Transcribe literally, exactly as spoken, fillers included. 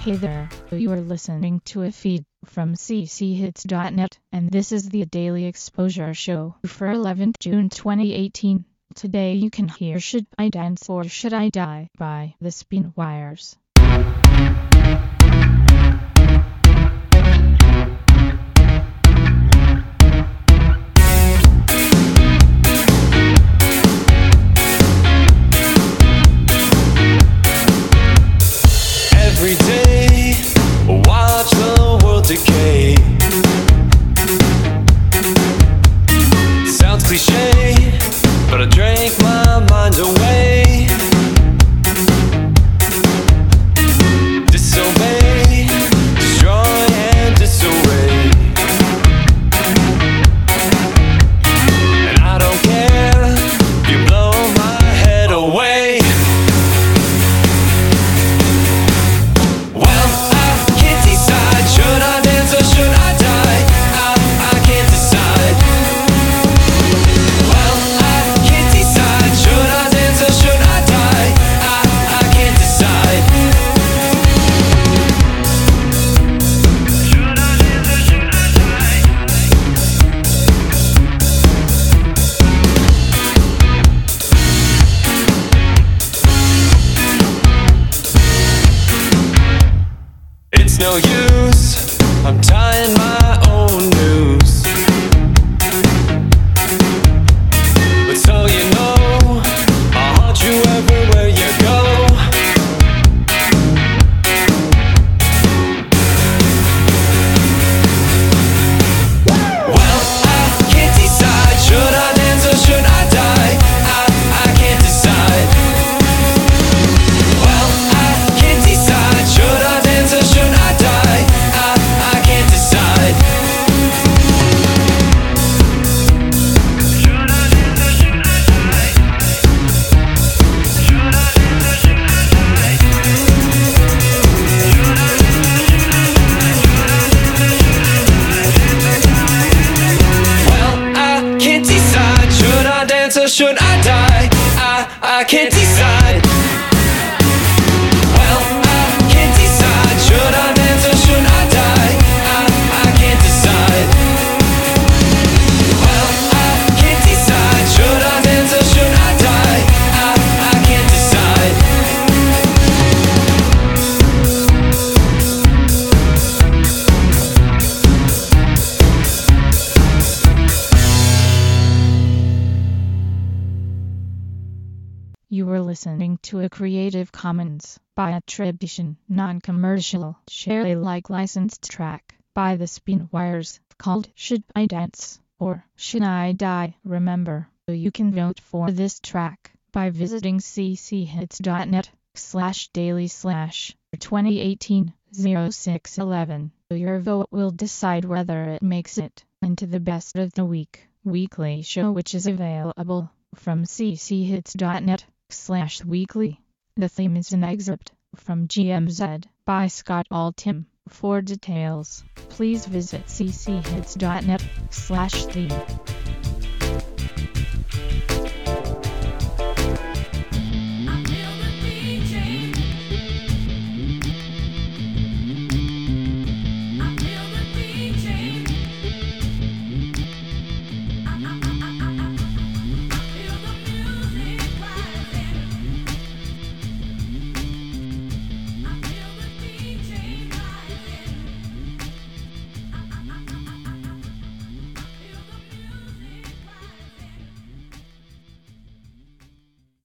Hey there, you are listening to a feed from c c hits dot net, and this is the Daily Exposure Show for eleventh June twenty eighteen. Today you can hear Should I Dance or Should I Die by The Spinwires. Every day, watch the world decay. Sounds cliche, but I drank my mind away. Disobey, destroy and disarray. And I don't care, you blow my head away. It's no use, I'm tying my own noose. But so you know, I'll haunt you everywhere you go. Well, I can't decide, should I dance or should I die? I, I can't decide. Well, I can't decide, should I dance or should I die? I, I can't decide. Should I dance or should I die? Should I dance or should I die? Should I dance or should I die? Well, I can't decide, should I dance or should I die? I, I can't decide. Well, I can't decide, should I dance or should I die? I, I can't decide. Well, I can't decide, should I dance or should I die? I, I can't decide. You were listening to a Creative Commons by attribution, non-commercial, share Alike licensed track by The Spinwires called Should I Dance or Should I Die? Remember, you can vote for this track by visiting c c hits dot net slash daily slash twenty eighteen oh six eleven. Your vote will decide whether it makes it into the Best of the Week weekly show, which is available from c c hits dot net slash weekly. The theme is an excerpt from G M Z by Scott Altham. For details, please visit c c hits dot net slash theme.